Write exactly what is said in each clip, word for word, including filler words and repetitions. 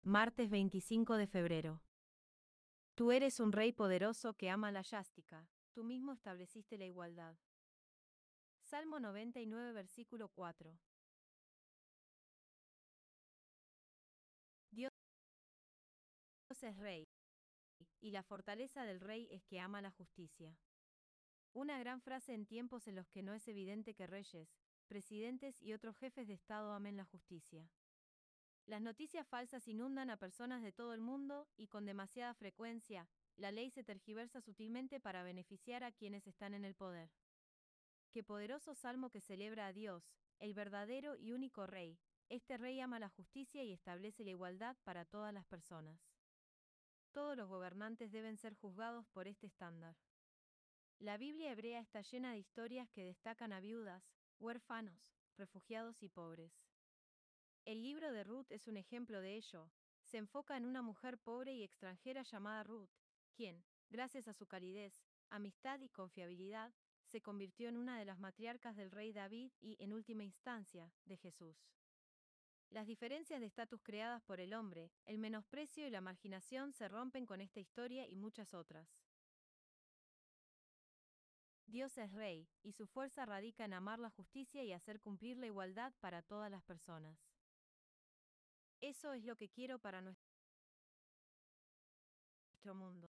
martes veinticinco de febrero. Tú eres un rey poderoso que ama la yástica, tú mismo estableciste la igualdad. Salmo noventa y nueve, versículo cuatro. Dios es rey, y la fortaleza del rey es que ama la justicia. Una gran frase en tiempos en los que no es evidente que reyes, presidentes y otros jefes de Estado amen la justicia. Las noticias falsas inundan a personas de todo el mundo y con demasiada frecuencia, la ley se tergiversa sutilmente para beneficiar a quienes están en el poder. Qué poderoso salmo que celebra a Dios, el verdadero y único Rey. Este Rey ama la justicia y establece la igualdad para todas las personas. Todos los gobernantes deben ser juzgados por este estándar. La Biblia hebrea está llena de historias que destacan a viudas, huérfanos, refugiados y pobres. El libro de Ruth es un ejemplo de ello. Se enfoca en una mujer pobre y extranjera llamada Ruth, quien, gracias a su calidez, amistad y confiabilidad, se convirtió en una de las matriarcas del rey David y, en última instancia, de Jesús. Las diferencias de estatus creadas por el hombre, el menosprecio y la marginación se rompen con esta historia y muchas otras. Dios es rey, y su fuerza radica en amar la justicia y hacer cumplir la igualdad para todas las personas. Eso es lo que quiero para nuestro mundo.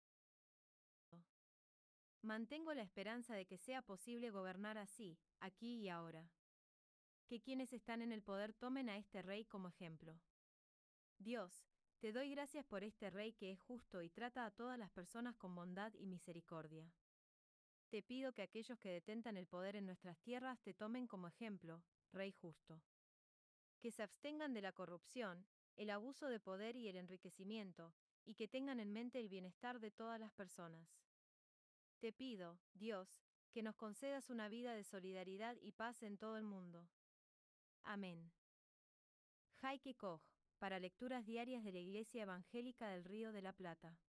Mantengo la esperanza de que sea posible gobernar así, aquí y ahora. Que quienes están en el poder tomen a este rey como ejemplo. Dios, te doy gracias por este rey que es justo y trata a todas las personas con bondad y misericordia. Te pido que aquellos que detentan el poder en nuestras tierras te tomen como ejemplo, rey justo. Que se abstengan de la corrupción, el abuso de poder y el enriquecimiento, y que tengan en mente el bienestar de todas las personas. Te pido, Dios, que nos concedas una vida de solidaridad y paz en todo el mundo. Amén. Heike Koch, para lecturas diarias de la Iglesia Evangélica del Río de la Plata.